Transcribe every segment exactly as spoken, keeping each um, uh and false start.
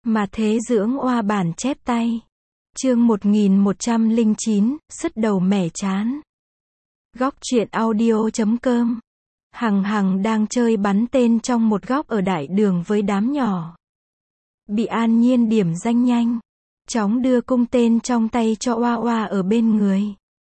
Mà thế dưỡng oa bản chép tay. Chương một nghìn một trăm lẻ chín, sứt đầu mẻ chán. Góc truyện audio chấm com. Hằng Hằng đang chơi bắn tên trong một góc ở đại đường với đám nhỏ. Bị An Nhiên điểm danh nhanh. Chóng đưa cung tên trong tay cho oa oa ở bên người.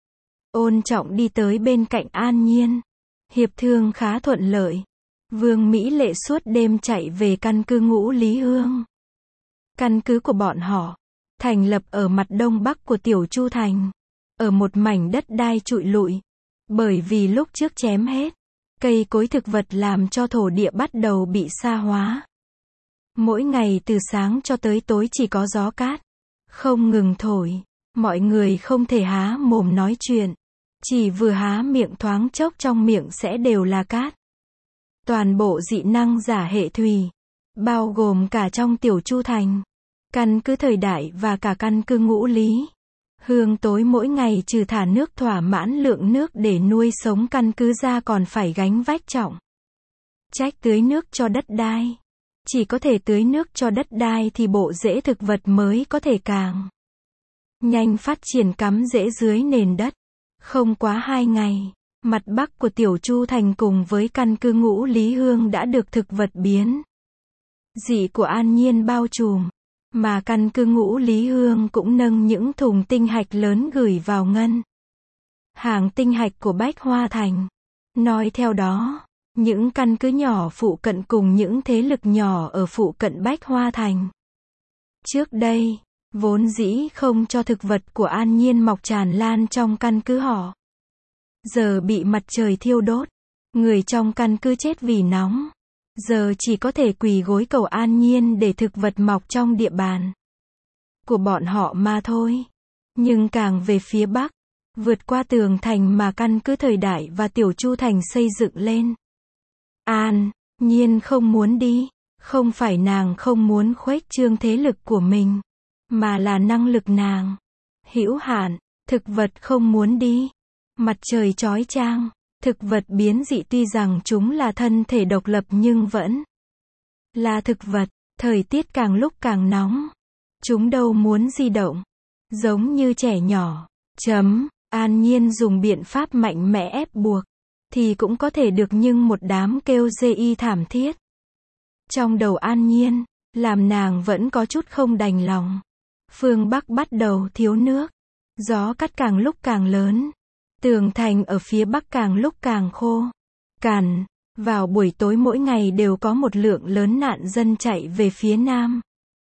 Ôn Trọng đi tới bên cạnh An Nhiên. Hiệp thương khá thuận lợi. Vương Mỹ Lệ suốt đêm chạy về căn cứ Ngũ Lý Hương. Căn cứ của bọn họ thành lập ở mặt đông bắc của Tiểu Chu Thành, ở một mảnh đất đai trụi lụi, bởi vì lúc trước chém hết cây cối thực vật làm cho thổ địa bắt đầu bị sa hóa. Mỗi ngày từ sáng cho tới tối chỉ có gió cát không ngừng thổi, mọi người không thể há mồm nói chuyện, chỉ vừa há miệng thoáng chốc trong miệng sẽ đều là cát. Toàn bộ dị năng giả hệ thủy, bao gồm cả trong Tiểu Chu Thành, căn cứ thời đại và cả căn cứ Ngũ Lý Hương tối mỗi ngày trừ thả nước thỏa mãn lượng nước để nuôi sống căn cứ ra còn phải gánh vác trọng trách tưới nước cho đất đai. Chỉ có thể tưới nước cho đất đai thì bộ rễ thực vật mới có thể càng nhanh phát triển cắm rễ dưới nền đất. Không quá hai ngày, mặt bắc của Tiểu Chu Thành cùng với căn cứ Ngũ Lý Hương đã được thực vật biến dị của An Nhiên bao trùm, mà căn cứ Ngũ Lý Hương cũng nâng những thùng tinh hạch lớn gửi vào ngân hàng tinh hạch của Bách Hoa Thành. Nói theo đó, những căn cứ nhỏ phụ cận cùng những thế lực nhỏ ở phụ cận Bách Hoa Thành trước đây vốn dĩ không cho thực vật của An Nhiên mọc tràn lan trong căn cứ họ, giờ bị mặt trời thiêu đốt, người trong căn cứ chết vì nóng, giờ chỉ có thể quỳ gối cầu An Nhiên để thực vật mọc trong địa bàn của bọn họ mà thôi. Nhưng càng về phía bắc, vượt qua tường thành mà căn cứ thời đại và Tiểu Chu Thành xây dựng lên, An Nhiên không muốn đi. Không phải nàng không muốn khuếch trương thế lực của mình, mà là năng lực nàng hữu hạn. Thực vật không muốn đi. Mặt trời chói chang, thực vật biến dị tuy rằng chúng là thân thể độc lập nhưng vẫn là thực vật. Thời tiết càng lúc càng nóng, chúng đâu muốn di động, giống như trẻ nhỏ. Chấm, An Nhiên dùng biện pháp mạnh mẽ ép buộc thì cũng có thể được, nhưng một đám kêu dê y thảm thiết trong đầu An Nhiên làm nàng vẫn có chút không đành lòng. Phương Bắc bắt đầu thiếu nước, gió cát càng lúc càng lớn, tường thành ở phía bắc càng lúc càng khô cằn. Vào buổi tối mỗi ngày đều có một lượng lớn nạn dân chạy về phía nam,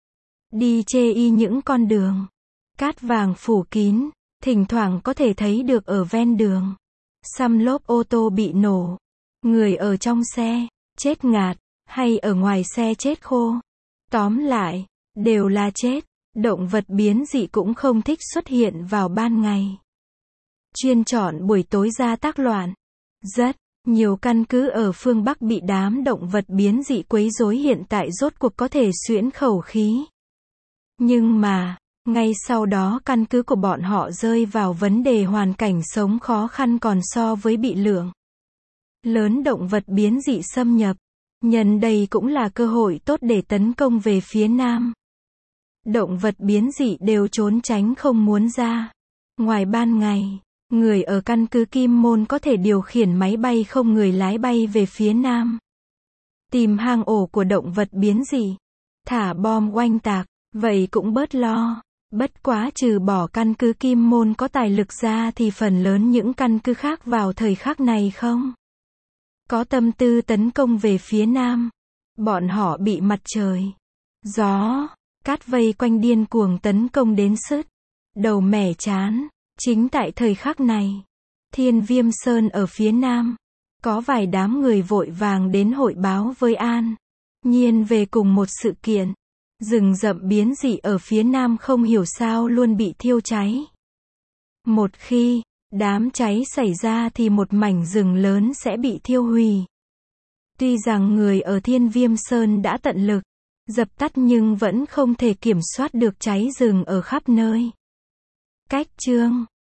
đi chê y những con đường cát vàng phủ kín, thỉnh thoảng có thể thấy được ở ven đường xăm lốp ô tô bị nổ, người ở trong xe chết ngạt, hay ở ngoài xe chết khô. Tóm lại, đều là chết. Động vật biến dị cũng không thích xuất hiện vào ban ngày, chuyên chọn buổi tối ra tác loạn. Rất nhiều căn cứ ở phương Bắc bị đám động vật biến dị quấy rối hiện tại rốt cuộc có thể xuyễn khẩu khí. Nhưng mà, ngay sau đó căn cứ của bọn họ rơi vào vấn đề hoàn cảnh sống khó khăn còn so với bị lượng lớn động vật biến dị xâm nhập. Nhân đây cũng là cơ hội tốt để tấn công về phía nam. Động vật biến dị đều trốn tránh không muốn ra. Ngoài ban ngày, người ở căn cứ Kim Môn có thể điều khiển máy bay không người lái bay về phía nam, tìm hang ổ của động vật biến dị, thả bom oanh tạc, vậy cũng bớt lo. Bất quá trừ bỏ căn cứ Kim Môn có tài lực ra thì phần lớn những căn cứ khác vào thời khắc này không có tâm tư tấn công về phía nam. Bọn họ bị mặt trời, gió, cát vây quanh điên cuồng tấn công đến sứt đầu mẻ chán. Chính tại thời khắc này, Thiên Viêm Sơn ở phía nam, có vài đám người vội vàng đến hội báo với An Nhiên về cùng một sự kiện. Rừng rậm biến dị ở phía nam không hiểu sao luôn bị thiêu cháy. Một khi đám cháy xảy ra thì một mảnh rừng lớn sẽ bị thiêu hủy. Tuy rằng người ở Thiên Viêm Sơn đã tận lực dập tắt nhưng vẫn không thể kiểm soát được cháy rừng ở khắp nơi. Cách chương